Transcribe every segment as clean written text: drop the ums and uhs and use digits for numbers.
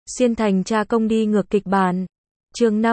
Xuyên thành tra công đi ngược kịch bản. Chương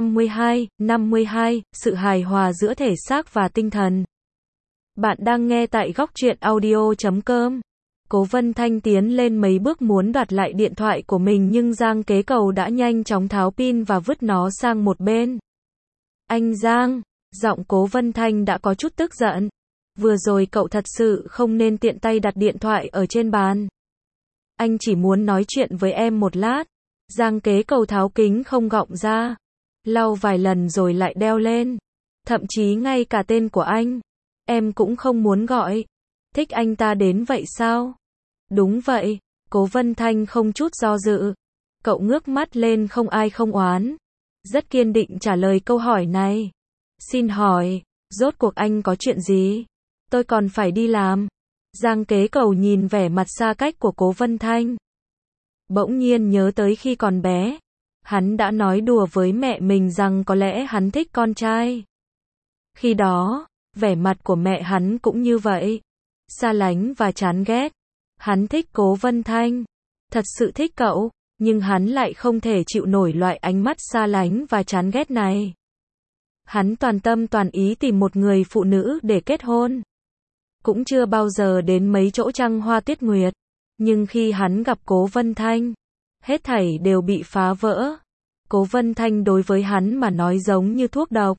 52, sự hài hòa giữa thể xác và tinh thần. Bạn đang nghe tại góc truyện audio.com. Cố Vân Thanh tiến lên mấy bước muốn đoạt lại điện thoại của mình nhưng Giang Kế Cầu đã nhanh chóng tháo pin và vứt nó sang một bên. Anh Giang, giọng Cố Vân Thanh đã có chút tức giận. Vừa rồi cậu thật sự không nên tiện tay đặt điện thoại ở trên bàn. Anh chỉ muốn nói chuyện với em một lát. Giang Kế Cầu tháo kính không gọng ra, lau vài lần rồi lại đeo lên. Thậm chí ngay cả tên của anh, em cũng không muốn gọi. Thích anh ta đến vậy sao? Đúng vậy, Cố Vân Thanh không chút do dự. Cậu ngước mắt lên không ai không oán. Rất kiên định trả lời câu hỏi này. Xin hỏi, rốt cuộc anh có chuyện gì? Tôi còn phải đi làm. Giang Kế Cầu nhìn vẻ mặt xa cách của Cố Vân Thanh. Bỗng nhiên nhớ tới khi còn bé, hắn đã nói đùa với mẹ mình rằng có lẽ hắn thích con trai. Khi đó, vẻ mặt của mẹ hắn cũng như vậy, xa lánh và chán ghét. Hắn thích Cố Vân Thanh, thật sự thích cậu, nhưng hắn lại không thể chịu nổi loại ánh mắt xa lánh và chán ghét này. Hắn toàn tâm toàn ý tìm một người phụ nữ để kết hôn. Cũng chưa bao giờ đến mấy chỗ trăng hoa tuyết nguyệt. Nhưng khi hắn gặp Cố Vân Thanh, hết thảy đều bị phá vỡ. Cố Vân Thanh đối với hắn mà nói giống như thuốc độc.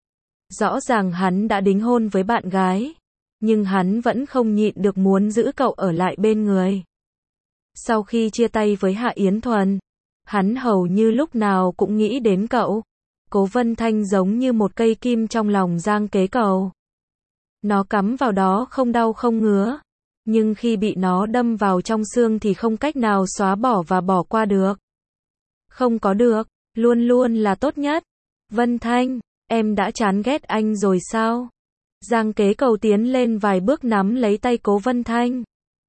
Rõ ràng hắn đã đính hôn với bạn gái, nhưng hắn vẫn không nhịn được muốn giữ cậu ở lại bên người. Sau khi chia tay với Hạ Yến Thuần, hắn hầu như lúc nào cũng nghĩ đến cậu. Cố Vân Thanh giống như một cây kim trong lòng Giang Kế Cầu. Nó cắm vào đó không đau không ngứa. Nhưng khi bị nó đâm vào trong xương thì không cách nào xóa bỏ và bỏ qua được. Không có được, luôn luôn là tốt nhất. Vân Thanh, em đã chán ghét anh rồi sao? Giang Kế Cầu tiến lên vài bước nắm lấy tay Cố Vân Thanh.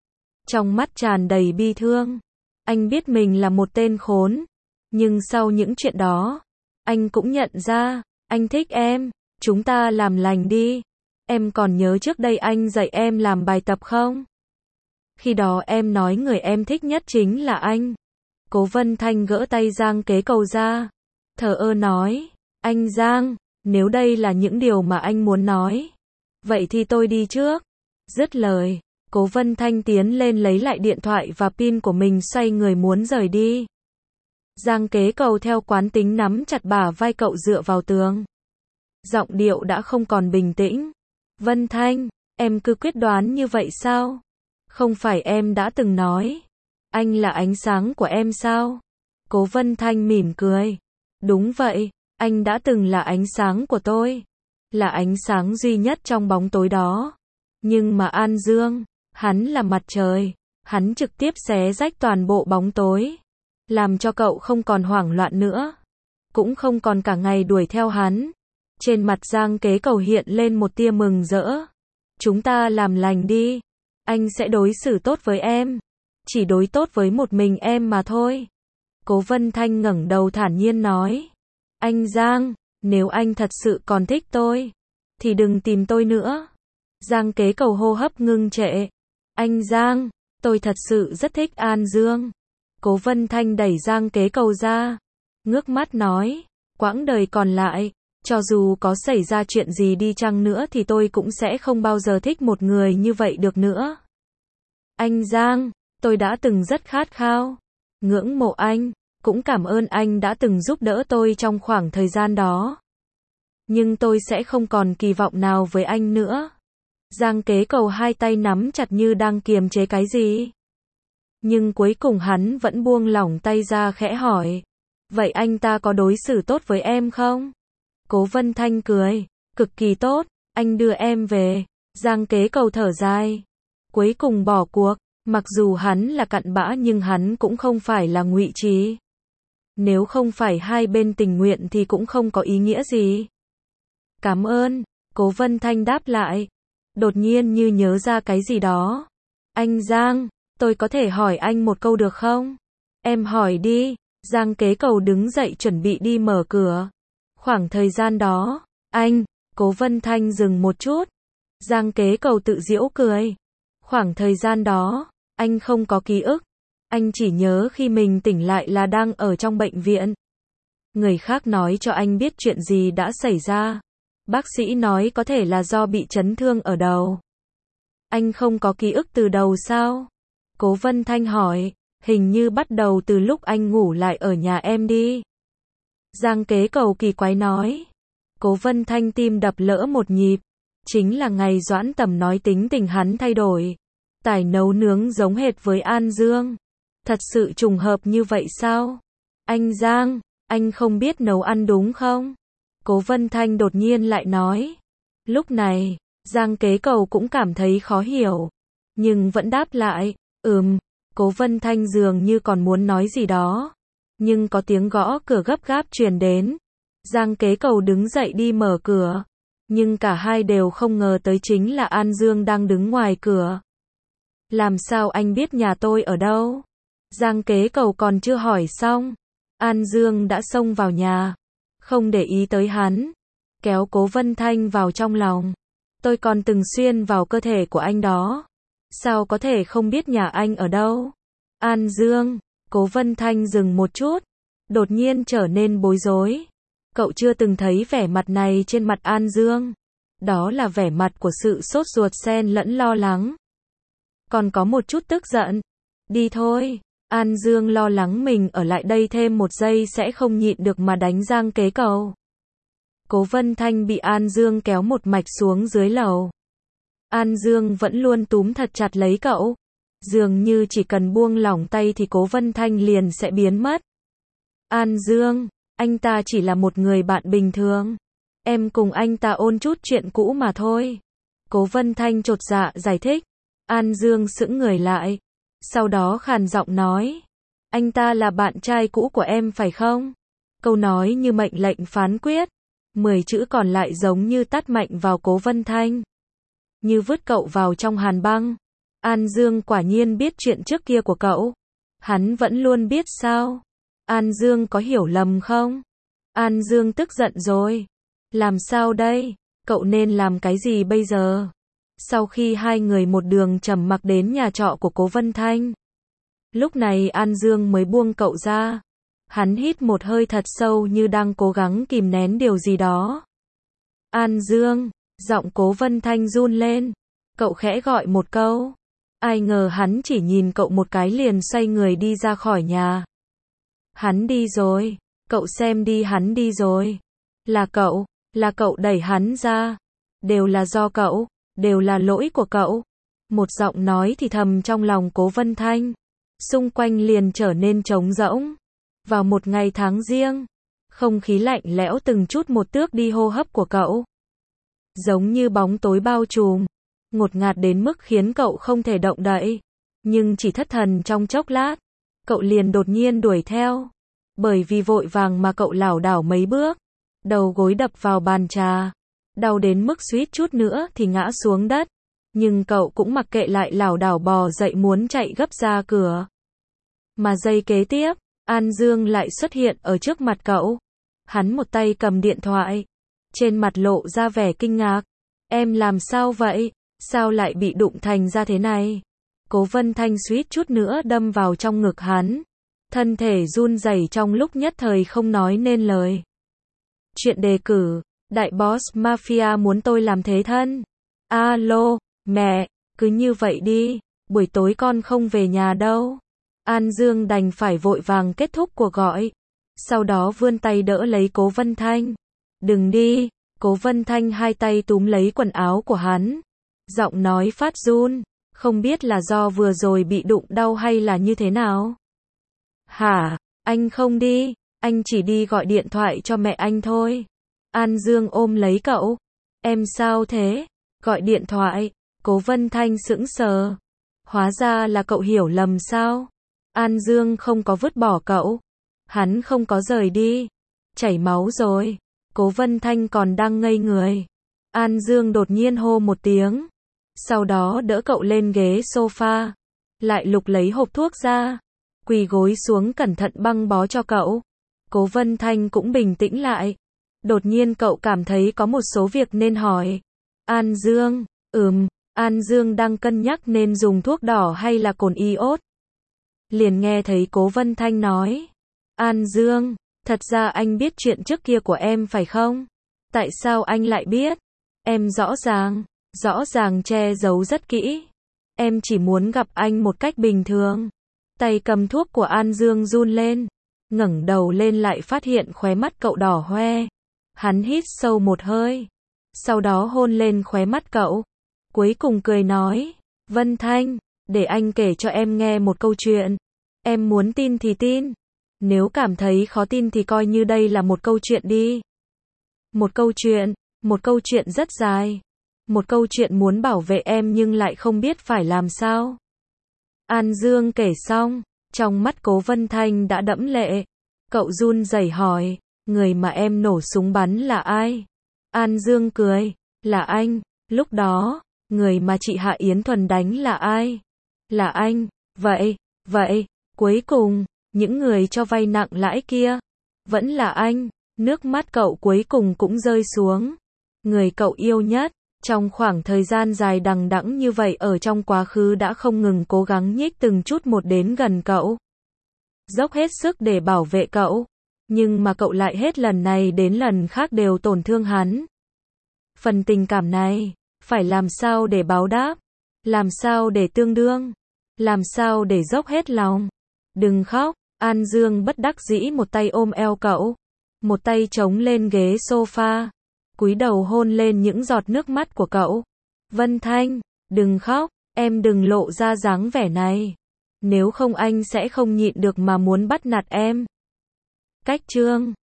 Trong mắt tràn đầy bi thương. Anh biết mình là một tên khốn. Nhưng sau những chuyện đó, anh cũng nhận ra, anh thích em. Chúng ta làm lành đi. Em còn nhớ trước đây anh dạy em làm bài tập không? Khi đó em nói người em thích nhất chính là anh. Cố Vân Thanh gỡ tay Giang Kế Cầu ra. Thờ ơ nói, anh Giang, nếu đây là những điều mà anh muốn nói, vậy thì tôi đi trước. Dứt lời, Cố Vân Thanh tiến lên lấy lại điện thoại và pin của mình xoay người muốn rời đi. Giang Kế Cầu theo quán tính nắm chặt bả vai cậu dựa vào tường. Giọng điệu đã không còn bình tĩnh. Vân Thanh, em cứ quyết đoán như vậy sao? Không phải em đã từng nói, anh là ánh sáng của em sao? Cố Vân Thanh mỉm cười. Đúng vậy, anh đã từng là ánh sáng của tôi. Là ánh sáng duy nhất trong bóng tối đó. Nhưng mà An Dương, hắn là mặt trời. Hắn trực tiếp xé rách toàn bộ bóng tối. Làm cho cậu không còn hoảng loạn nữa. Cũng không còn cả ngày đuổi theo hắn. Trên mặt Giang Kế Cầu hiện lên một tia mừng rỡ. Chúng ta làm lành đi. Anh sẽ đối xử tốt với em. Chỉ đối tốt với một mình em mà thôi. Cố Vân Thanh ngẩng đầu thản nhiên nói. Anh Giang, nếu anh thật sự còn thích tôi, thì đừng tìm tôi nữa. Giang Kế Cầu hô hấp ngưng trệ. Anh Giang, tôi thật sự rất thích An Dương. Cố Vân Thanh đẩy Giang Kế Cầu ra. Ngước mắt nói. Quãng đời còn lại, cho dù có xảy ra chuyện gì đi chăng nữa thì tôi cũng sẽ không bao giờ thích một người như vậy được nữa. Anh Giang, tôi đã từng rất khát khao, ngưỡng mộ anh, cũng cảm ơn anh đã từng giúp đỡ tôi trong khoảng thời gian đó. Nhưng tôi sẽ không còn kỳ vọng nào với anh nữa. Giang Kế Cầu hai tay nắm chặt như đang kiềm chế cái gì. Nhưng cuối cùng hắn vẫn buông lỏng tay ra khẽ hỏi. Vậy anh ta có đối xử tốt với em không? Cố Vân Thanh cười. Cực kỳ tốt, anh đưa em về. Giang Kế Cầu thở dài. Cuối cùng bỏ cuộc. Mặc dù hắn là cặn bã nhưng hắn cũng không phải là ngụy trí. Nếu không phải hai bên tình nguyện thì cũng không có ý nghĩa gì. Cảm ơn. Cố Vân Thanh đáp lại. Đột nhiên như nhớ ra cái gì đó. Anh Giang, tôi có thể hỏi anh một câu được không? Em hỏi đi. Giang Kế Cầu đứng dậy chuẩn bị đi mở cửa. Khoảng thời gian đó, anh, Cố Vân Thanh dừng một chút. Giang Kế Cầu tự giễu cười. Khoảng thời gian đó, anh không có ký ức. Anh chỉ nhớ khi mình tỉnh lại là đang ở trong bệnh viện. Người khác nói cho anh biết chuyện gì đã xảy ra. Bác sĩ nói có thể là do bị chấn thương ở đầu. Anh không có ký ức từ đầu sao? Cố Vân Thanh hỏi, hình như bắt đầu từ lúc anh ngủ lại ở nhà em đi. Giang Kế Cầu kỳ quái nói. Cố Vân Thanh tim đập lỡ một nhịp. Chính là ngày Doãn Tầm nói tính tình hắn thay đổi. Tài nấu nướng giống hệt với An Dương. Thật sự trùng hợp như vậy sao? Anh Giang, anh không biết nấu ăn đúng không? Cố Vân Thanh đột nhiên lại nói. Lúc này, Giang Kế Cầu cũng cảm thấy khó hiểu. Nhưng vẫn đáp lại, Cố Vân Thanh dường như còn muốn nói gì đó. Nhưng có tiếng gõ cửa gấp gáp truyền đến. Giang Kế Cầu đứng dậy đi mở cửa. Nhưng cả hai đều không ngờ tới chính là An Dương đang đứng ngoài cửa. Làm sao anh biết nhà tôi ở đâu? Giang Kế Cầu còn chưa hỏi xong. An Dương đã xông vào nhà. Không để ý tới hắn. Kéo Cố Vân Thanh vào trong lòng. Tôi còn từng xuyên vào cơ thể của anh đó. Sao có thể không biết nhà anh ở đâu? An Dương, Cố Vân Thanh dừng một chút. Đột nhiên trở nên bối rối. Cậu chưa từng thấy vẻ mặt này trên mặt An Dương. Đó là vẻ mặt của sự sốt ruột xen lẫn lo lắng. Còn có một chút tức giận. Đi thôi. An Dương lo lắng mình ở lại đây thêm một giây sẽ không nhịn được mà đánh Giang Kế Cầu. Cố Vân Thanh bị An Dương kéo một mạch xuống dưới lầu. An Dương vẫn luôn túm thật chặt lấy cậu. Dường như chỉ cần buông lỏng tay thì Cố Vân Thanh liền sẽ biến mất. An Dương, anh ta chỉ là một người bạn bình thường. Em cùng anh ta ôn chút chuyện cũ mà thôi. Cố Vân Thanh chột dạ giải thích. An Dương sững người lại. Sau đó khàn giọng nói. Anh ta là bạn trai cũ của em phải không? Câu nói như mệnh lệnh phán quyết. 10 chữ còn lại giống như tát mạnh vào Cố Vân Thanh. Như vứt cậu vào trong hàn băng. An Dương quả nhiên biết chuyện trước kia của cậu. Hắn vẫn luôn biết sao? An Dương có hiểu lầm không? An Dương tức giận rồi. Làm sao đây? Cậu nên làm cái gì bây giờ? Sau khi hai người một đường trầm mặc đến nhà trọ của Cố Vân Thanh. Lúc này An Dương mới buông cậu ra. Hắn hít một hơi thật sâu như đang cố gắng kìm nén điều gì đó. An Dương, giọng Cố Vân Thanh run lên. Cậu khẽ gọi một câu. Ai ngờ hắn chỉ nhìn cậu một cái liền xoay người đi ra khỏi nhà. Hắn đi rồi. Cậu xem đi, hắn đi rồi. Là cậu đẩy hắn ra. Đều là do cậu. Đều là lỗi của cậu. Một giọng nói thì thầm trong lòng Cố Vân Thanh. Xung quanh liền trở nên trống rỗng. Vào một ngày tháng riêng, không khí lạnh lẽo từng chút một tước đi hô hấp của cậu. Giống như bóng tối bao trùm, ngột ngạt đến mức khiến cậu không thể động đậy. Nhưng chỉ thất thần trong chốc lát, cậu liền đột nhiên đuổi theo. Bởi vì vội vàng mà cậu lảo đảo mấy bước, đầu gối đập vào bàn trà. Đau đến mức suýt chút nữa thì ngã xuống đất. Nhưng cậu cũng mặc kệ lại lảo đảo bò dậy muốn chạy gấp ra cửa. Mà giây kế tiếp, An Dương lại xuất hiện ở trước mặt cậu. Hắn một tay cầm điện thoại. Trên mặt lộ ra vẻ kinh ngạc. Em làm sao vậy? Sao lại bị đụng thành ra thế này? Cố Vân Thanh suýt chút nữa đâm vào trong ngực hắn. Thân thể run rẩy trong lúc nhất thời không nói nên lời. Chuyện đề cử, đại boss mafia muốn tôi làm thế thân. Alo, mẹ, cứ như vậy đi, buổi tối con không về nhà đâu. An Dương đành phải vội vàng kết thúc cuộc gọi. Sau đó vươn tay đỡ lấy Cố Vân Thanh. Đừng đi. Cố Vân Thanh hai tay túm lấy quần áo của hắn. Giọng nói phát run. Không biết là do vừa rồi bị đụng đau hay là như thế nào. Hả? Anh không đi. Anh chỉ đi gọi điện thoại cho mẹ anh thôi. An Dương ôm lấy cậu. Em sao thế? Gọi điện thoại. Cố Vân Thanh sững sờ. Hóa ra là cậu hiểu lầm sao? An Dương không có vứt bỏ cậu. Hắn không có rời đi. Chảy máu rồi. Cố Vân Thanh còn đang ngây người. An Dương đột nhiên hô một tiếng. Sau đó đỡ cậu lên ghế sofa. Lại lục lấy hộp thuốc ra. Quỳ gối xuống cẩn thận băng bó cho cậu. Cố Vân Thanh cũng bình tĩnh lại. Đột nhiên cậu cảm thấy có một số việc nên hỏi. An Dương, An Dương đang cân nhắc nên dùng thuốc đỏ hay là cồn iốt. liền nghe thấy Cố Vân Thanh nói. An Dương, thật ra anh biết chuyện trước kia của em phải không? Tại sao anh lại biết? Em rõ ràng che giấu rất kỹ. Em chỉ muốn gặp anh một cách bình thường. Tay cầm thuốc của An Dương run lên, ngẩng đầu lên lại phát hiện khóe mắt cậu đỏ hoe. Hắn hít sâu một hơi, sau đó hôn lên khóe mắt cậu. Cuối cùng cười nói, Vân Thanh, để anh kể cho em nghe một câu chuyện. Em muốn tin thì tin, nếu cảm thấy khó tin thì coi như đây là một câu chuyện đi. Một câu chuyện rất dài. Một câu chuyện muốn bảo vệ em nhưng lại không biết phải làm sao. An Dương kể xong, trong mắt Cố Vân Thanh đã đẫm lệ. Cậu run rẩy hỏi, người mà em nổ súng bắn là ai? An Dương cười, là anh. Lúc đó, người mà chị Hạ Yến Thuần đánh là ai? Là anh. Vậy, cuối cùng, những người cho vay nặng lãi kia, vẫn là anh. Nước mắt cậu cuối cùng cũng rơi xuống. Người cậu yêu nhất, trong khoảng thời gian dài đằng đẵng như vậy ở trong quá khứ đã không ngừng cố gắng nhích từng chút một đến gần cậu. Dốc hết sức để bảo vệ cậu. Nhưng mà cậu lại hết lần này đến lần khác đều tổn thương hắn. Phần tình cảm này, phải làm sao để báo đáp? Làm sao để tương đương? Làm sao để dốc hết lòng? Đừng khóc, An Dương bất đắc dĩ một tay ôm eo cậu, một tay chống lên ghế sofa, cúi đầu hôn lên những giọt nước mắt của cậu. Vân Thanh, đừng khóc, em đừng lộ ra dáng vẻ này. Nếu không anh sẽ không nhịn được mà muốn bắt nạt em. Cách chương